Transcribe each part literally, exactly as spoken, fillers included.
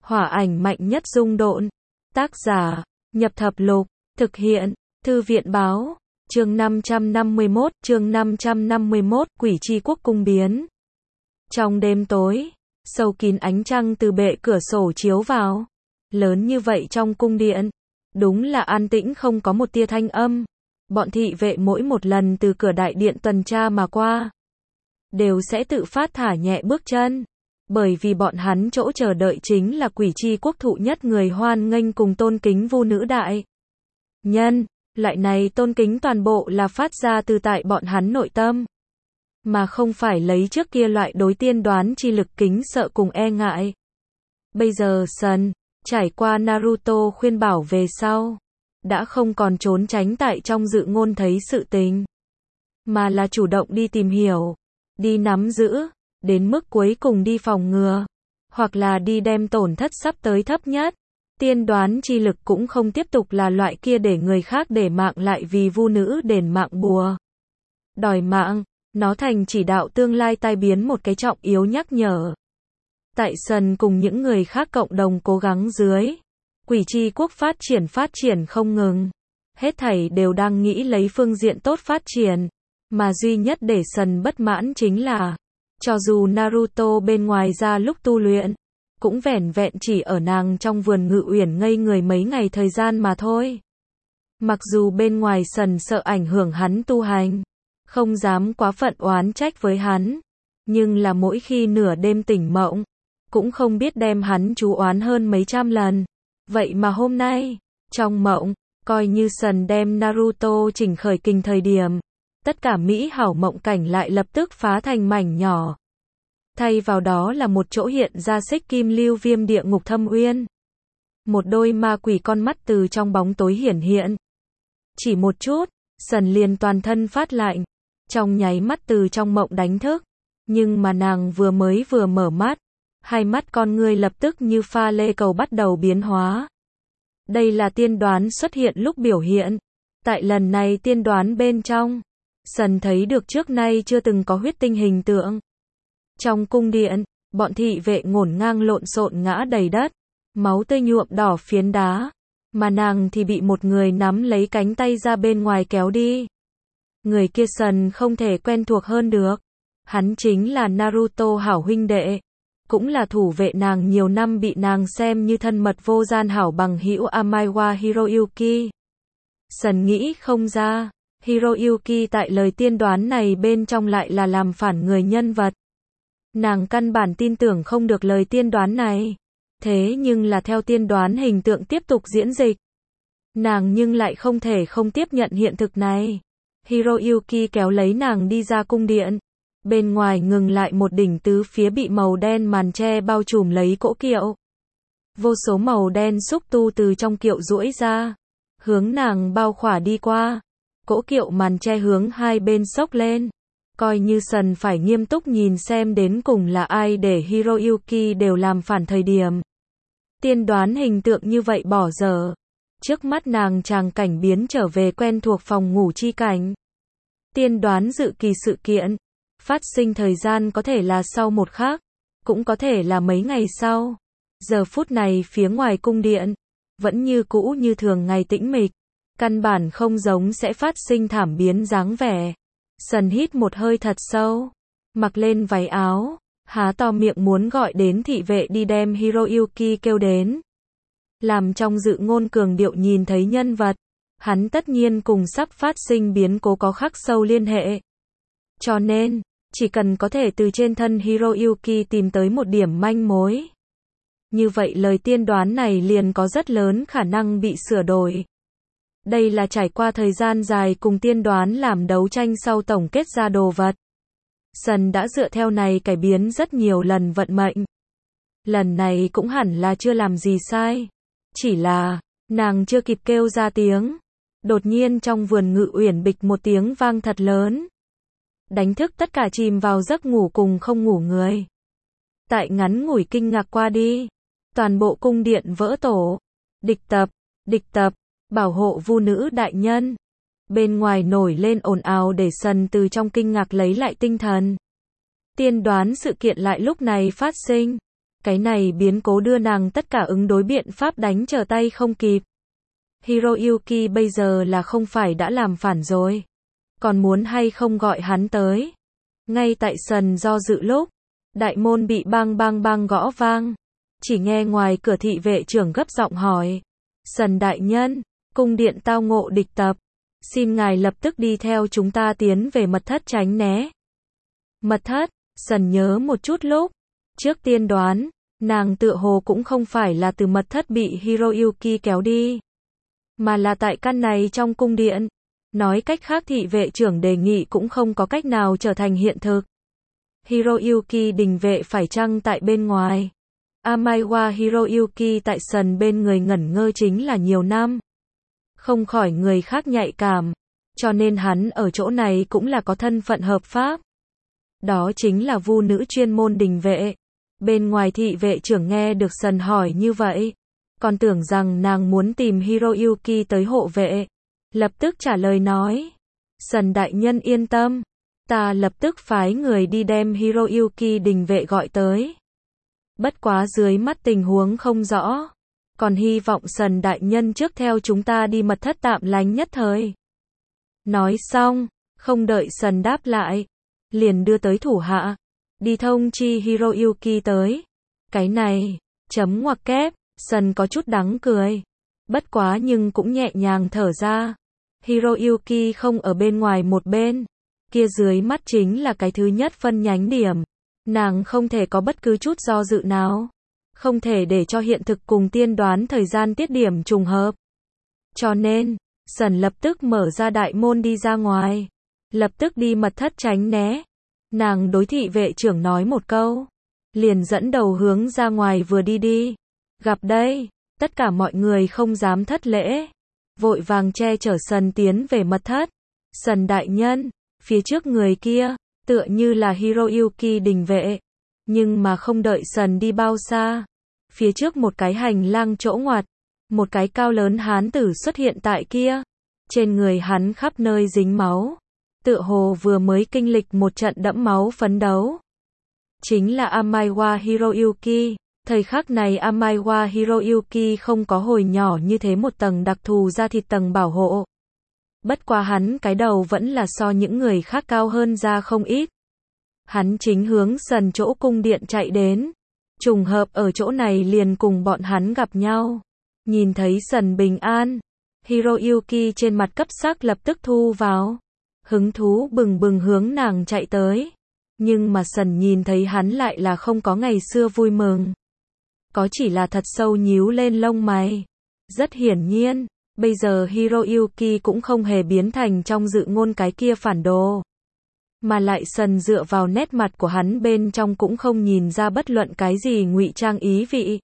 Hỏa ảnh mạnh nhất dung độn. Tác giả, Nhập Thập Lục, thực hiện, Thư viện Báo, chương năm trăm năm mươi mốt, chương năm trăm năm mươi mốt, Quỷ Chi Quốc cung biến. Trong đêm tối, sâu kín ánh trăng từ bệ cửa sổ chiếu vào. Lớn như vậy trong cung điện, đúng là an tĩnh không có một tia thanh âm. Bọn thị vệ mỗi một lần từ cửa đại điện tuần tra mà qua, đều sẽ tự phát thả nhẹ bước chân. Bởi vì bọn hắn chỗ chờ đợi chính là Quỷ Chi Quốc thụ nhất người hoan nghênh cùng tôn kính vu nữ đại nhân. Loại này tôn kính toàn bộ là phát ra từ tại bọn hắn nội tâm, mà không phải lấy trước kia loại đối tiên đoán chi lực kính sợ cùng e ngại. Bây giờ Sần, trải qua Naruto khuyên bảo về sau, đã không còn trốn tránh tại trong dự ngôn thấy sự tình, mà là chủ động đi tìm hiểu, đi nắm giữ, đến mức cuối cùng đi phòng ngừa, hoặc là đi đem tổn thất sắp tới thấp nhất. Tiên đoán chi lực cũng không tiếp tục là loại kia để người khác để mạng lại vì vu nữ đền mạng bùa đòi mạng, nó thành chỉ đạo tương lai tai biến một cái trọng yếu nhắc nhở. Tại Sần cùng những người khác cộng đồng cố gắng dưới, Quỷ Chi Quốc phát triển phát triển không ngừng. Hết thảy đều đang nghĩ lấy phương diện tốt phát triển, mà duy nhất để Sần bất mãn chính là, cho dù Naruto bên ngoài ra lúc tu luyện, cũng vẻn vẹn chỉ ở nàng trong vườn Ngự Uyển ngây người mấy ngày thời gian mà thôi. Mặc dù bên ngoài Sần sợ ảnh hưởng hắn tu hành, không dám quá phận oán trách với hắn, nhưng là mỗi khi nửa đêm tỉnh mộng, cũng không biết đem hắn chú oán hơn mấy trăm lần. Vậy mà hôm nay, trong mộng, coi như Sần đem Naruto chỉnh khởi kình thời điểm, tất cả mỹ hảo mộng cảnh lại lập tức phá thành mảnh nhỏ. Thay vào đó là một chỗ hiện ra xích kim lưu viêm địa ngục thâm uyên. Một đôi ma quỷ con mắt từ trong bóng tối hiển hiện. Chỉ một chút, Sần liền toàn thân phát lạnh, trong nháy mắt từ trong mộng đánh thức. Nhưng mà nàng vừa mới vừa mở mắt, hai mắt con ngươi lập tức như pha lê cầu bắt đầu biến hóa. Đây là tiên đoán xuất hiện lúc biểu hiện. Tại lần này tiên đoán bên trong, Sần thấy được trước nay chưa từng có huyết tinh hình tượng. Trong cung điện, bọn thị vệ ngổn ngang lộn xộn ngã đầy đất, máu tươi nhuộm đỏ phiến đá, mà nàng thì bị một người nắm lấy cánh tay ra bên ngoài kéo đi. Người kia Sần không thể quen thuộc hơn được. Hắn chính là Naruto hảo huynh đệ, cũng là thủ vệ nàng nhiều năm bị nàng xem như thân mật vô gian hảo bằng hữu Amaiwa Hiroyuki. Sần nghĩ không ra, Hiroyuki tại lời tiên đoán này bên trong lại là làm phản người nhân vật. Nàng căn bản tin tưởng không được lời tiên đoán này. Thế nhưng là theo tiên đoán hình tượng tiếp tục diễn dịch, nàng nhưng lại không thể không tiếp nhận hiện thực này. Hiroyuki kéo lấy nàng đi ra cung điện. Bên ngoài ngừng lại một đỉnh tứ phía bị màu đen màn che bao trùm lấy cỗ kiệu. Vô số màu đen xúc tu từ trong kiệu duỗi ra, hướng nàng bao khỏa đi qua. Cỗ kiệu màn che hướng hai bên xốc lên. Coi như Sần phải nghiêm túc nhìn xem đến cùng là ai để Hiroyuki đều làm phản thời điểm. Tiên đoán hình tượng như vậy bỏ dở. Trước mắt nàng tràng cảnh biến trở về quen thuộc phòng ngủ chi cảnh. Tiên đoán dự kỳ sự kiện. Phát sinh thời gian có thể là sau một khắc, cũng có thể là mấy ngày sau. Giờ phút này phía ngoài cung điện, vẫn như cũ như thường ngày tĩnh mịch. Căn bản không giống sẽ phát sinh thảm biến dáng vẻ. Sần hít một hơi thật sâu, mặc lên váy áo, há to miệng muốn gọi đến thị vệ đi đem Hiroyuki kêu đến. Làm trong dự ngôn cường điệu nhìn thấy nhân vật, hắn tất nhiên cùng sắp phát sinh biến cố có khắc sâu liên hệ. Cho nên, chỉ cần có thể từ trên thân Hiroyuki tìm tới một điểm manh mối, như vậy lời tiên đoán này liền có rất lớn khả năng bị sửa đổi. Đây là trải qua thời gian dài cùng tiên đoán làm đấu tranh sau tổng kết ra đồ vật. Sần đã dựa theo này cải biến rất nhiều lần vận mệnh. Lần này cũng hẳn là chưa làm gì sai. Chỉ là, nàng chưa kịp kêu ra tiếng. Đột nhiên trong vườn Ngự Uyển bịch một tiếng vang thật lớn. Đánh thức tất cả chìm vào giấc ngủ cùng không ngủ người. Tại ngắn ngủi kinh ngạc qua đi, toàn bộ cung điện vỡ tổ. Địch tập, địch tập. Bảo hộ vu nữ đại nhân. Bên ngoài nổi lên ồn ào để Sần từ trong kinh ngạc lấy lại tinh thần. Tiên đoán sự kiện lại lúc này phát sinh. Cái này biến cố đưa nàng tất cả ứng đối biện pháp đánh trở tay không kịp. Hiroyuki bây giờ là không phải đã làm phản rồi. Còn muốn hay không gọi hắn tới. Ngay tại sân do dự lúc, đại môn bị bang bang bang gõ vang. Chỉ nghe ngoài cửa thị vệ trưởng gấp giọng hỏi. Sần đại nhân, cung điện tao ngộ địch tập. Xin ngài lập tức đi theo chúng ta tiến về mật thất tránh né. Mật thất, sần nhớ một chút lúc. Trước tiên đoán, nàng tựa hồ cũng không phải là từ mật thất bị Hiroyuki kéo đi. Mà là tại căn này trong cung điện. Nói cách khác thị vệ trưởng đề nghị cũng không có cách nào trở thành hiện thực. Hiroyuki đình vệ phải chăng tại bên ngoài. Amaiwa Hiroyuki tại sân bên người ngẩn ngơ chính là nhiều năm. Không khỏi người khác nhạy cảm. Cho nên hắn ở chỗ này cũng là có thân phận hợp pháp. Đó chính là vu nữ chuyên môn đình vệ. Bên ngoài thị vệ trưởng nghe được sần hỏi như vậy. Còn tưởng rằng nàng muốn tìm Hiroyuki tới hộ vệ. Lập tức trả lời nói. Sần đại nhân yên tâm. Ta lập tức phái người đi đem Hiroyuki đình vệ gọi tới. Bất quá dưới mắt tình huống không rõ. Còn hy vọng sần đại nhân trước theo chúng ta đi mật thất tạm lánh nhất thời. Nói xong, không đợi sần đáp lại. Liền đưa tới thủ hạ. Đi thông chi Hiroyuki tới. Cái này, chấm ngoặc kép, sần có chút đắng cười. Bất quá nhưng cũng nhẹ nhàng thở ra. Hiroyuki không ở bên ngoài một bên. Kia dưới mắt chính là cái thứ nhất phân nhánh điểm. Nàng không thể có bất cứ chút do dự nào. Không thể để cho hiện thực cùng tiên đoán thời gian tiết điểm trùng hợp. Cho nên, sần lập tức mở ra đại môn đi ra ngoài. Lập tức đi mật thất tránh né. Nàng đối thị vệ trưởng nói một câu. Liền dẫn đầu hướng ra ngoài vừa đi đi. Gặp đây, tất cả mọi người không dám thất lễ. Vội vàng che chở sần tiến về mật thất. Sần đại nhân, phía trước người kia, tựa như là Hiroyuki đình vệ. Nhưng mà không đợi sần đi bao xa. Phía trước một cái hành lang chỗ ngoặt. Một cái cao lớn hán tử xuất hiện tại kia. Trên người hắn khắp nơi dính máu. Tựa hồ vừa mới kinh lịch một trận đẫm máu phấn đấu. Chính là Amaiwa Hiroyuki. Thời khắc này Amaiwa Hiroyuki không có hồi nhỏ như thế một tầng đặc thù da thịt tầng bảo hộ. Bất quá hắn cái đầu vẫn là so những người khác cao hơn ra không ít. Hắn chính hướng sần chỗ cung điện chạy đến. Trùng hợp ở chỗ này liền cùng bọn hắn gặp nhau. Nhìn thấy sần bình an. Hiroyuki trên mặt cấp sắc lập tức thu vào. Hứng thú bừng bừng hướng nàng chạy tới. Nhưng mà sần nhìn thấy hắn lại là không có ngày xưa vui mừng. Có chỉ là thật sâu nhíu lên lông mày. Rất hiển nhiên, bây giờ Hiroyuki cũng không hề biến thành trong dự ngôn cái kia phản đồ. Mà lại sần dựa vào nét mặt của hắn bên trong cũng không nhìn ra bất luận cái gì ngụy trang ý vị.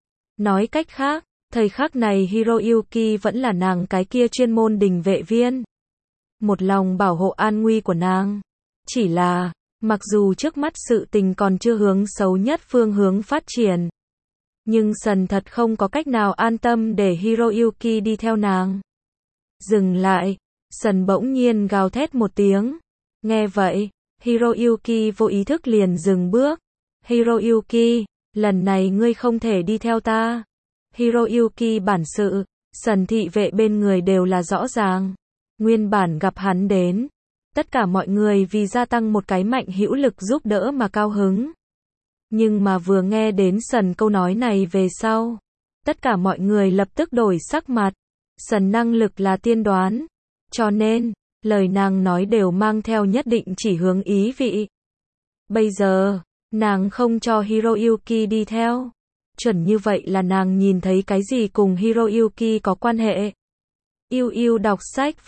Nói cách khác, thời khắc này Hiroyuki vẫn là nàng cái kia chuyên môn đình vệ viên. Một lòng bảo hộ an nguy của nàng. Chỉ là, mặc dù trước mắt sự tình còn chưa hướng xấu nhất phương hướng phát triển. Nhưng sần thật không có cách nào an tâm để Hiroyuki đi theo nàng. Dừng lại, sần bỗng nhiên gào thét một tiếng. Nghe vậy, Hiroyuki vô ý thức liền dừng bước. Hiroyuki, lần này ngươi không thể đi theo ta. Hiroyuki bản sự, sần thị vệ bên người đều là rõ ràng. Nguyên bản gặp hắn đến. Tất cả mọi người vì gia tăng một cái mạnh hữu lực giúp đỡ mà cao hứng. Nhưng mà vừa nghe đến sần câu nói này về sau. Tất cả mọi người lập tức đổi sắc mặt. Sần năng lực là tiên đoán. Cho nên, lời nàng nói đều mang theo nhất định chỉ hướng ý vị. Bây giờ, nàng không cho Hiroyuki đi theo. Chuẩn như vậy là nàng nhìn thấy cái gì cùng Hiroyuki có quan hệ. Yêu yêu đọc sách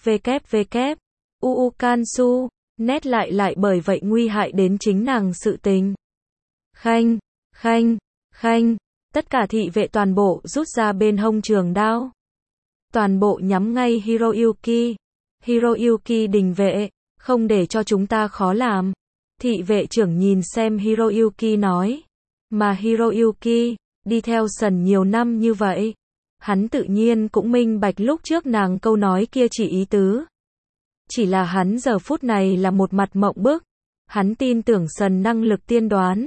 www. Uu Kansu, nét lại lại bởi vậy nguy hại đến chính nàng sự tình. Khanh, khanh, khanh, tất cả thị vệ toàn bộ rút ra bên hông trường đao. Toàn bộ nhắm ngay Hiroyuki. Hiroyuki đình vệ, không để cho chúng ta khó làm. Thị vệ trưởng nhìn xem Hiroyuki nói. Mà Hiroyuki, đi theo sần nhiều năm như vậy. Hắn tự nhiên cũng minh bạch lúc trước nàng câu nói kia chỉ ý tứ. Chỉ là hắn giờ phút này là một mặt mộng bức. Hắn tin tưởng sần năng lực tiên đoán.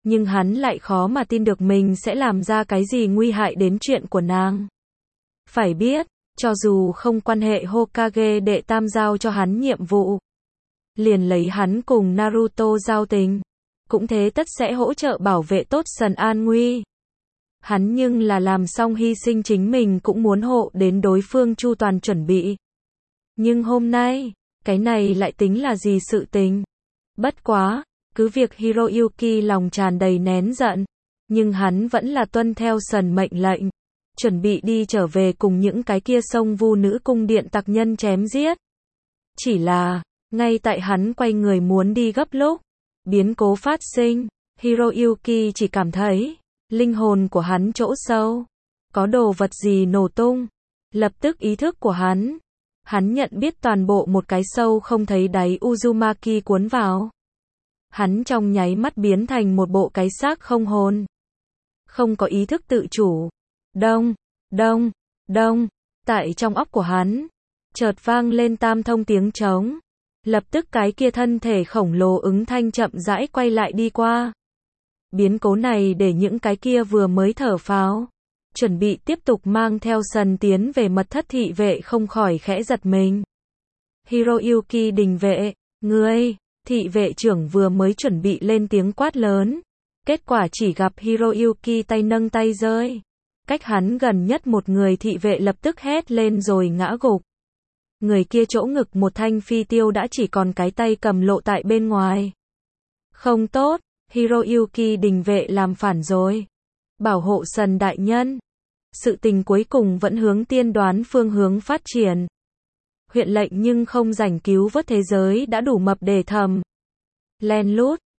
Nhưng hắn lại khó mà tin được mình sẽ làm ra cái gì nguy hại đến chuyện của nàng. Phải biết, cho dù không quan hệ Hokage đệ tam giao cho hắn nhiệm vụ, liền lấy hắn cùng Naruto giao tình, cũng thế tất sẽ hỗ trợ bảo vệ tốt Sần an nguy. Hắn nhưng là làm xong hy sinh chính mình cũng muốn hộ đến đối phương chu toàn chuẩn bị. Nhưng hôm nay, cái này lại tính là gì sự tình? Bất quá, cứ việc Hiroyuki lòng tràn đầy nén giận, nhưng hắn vẫn là tuân theo Sần mệnh lệnh, chuẩn bị đi trở về cùng những cái kia sông vu nữ cung điện tặc nhân chém giết. Chỉ là, ngay tại hắn quay người muốn đi gấp lúc, biến cố phát sinh, Hiroyuki chỉ cảm thấy, linh hồn của hắn chỗ sâu, có đồ vật gì nổ tung. Lập tức ý thức của hắn, hắn nhận biết toàn bộ một cái sâu không thấy đáy Uzumaki cuốn vào. Hắn trong nháy mắt biến thành một bộ cái xác không hồn, không có ý thức tự chủ. Đông, đông, đông, tại trong óc của hắn, chợt vang lên tam thông tiếng trống. Lập tức cái kia thân thể khổng lồ ứng thanh chậm rãi quay lại đi qua. Biến cố này để những cái kia vừa mới thở phào, chuẩn bị tiếp tục mang theo Sần tiến về mật thất thị vệ không khỏi khẽ giật mình. Hiroyuki đình vệ, ngươi, thị vệ trưởng vừa mới chuẩn bị lên tiếng quát lớn. Kết quả chỉ gặp Hiroyuki tay nâng tay rơi. Cách hắn gần nhất một người thị vệ lập tức hét lên rồi ngã gục. Người kia chỗ ngực một thanh phi tiêu đã chỉ còn cái tay cầm lộ tại bên ngoài. Không tốt, Hiroyuki đình vệ làm phản rồi. Bảo hộ Sần đại nhân. Sự tình cuối cùng vẫn hướng tiên đoán phương hướng phát triển. Huyện lệnh nhưng không rảnh cứu vớt thế giới đã đủ mập để thầm. Len lút,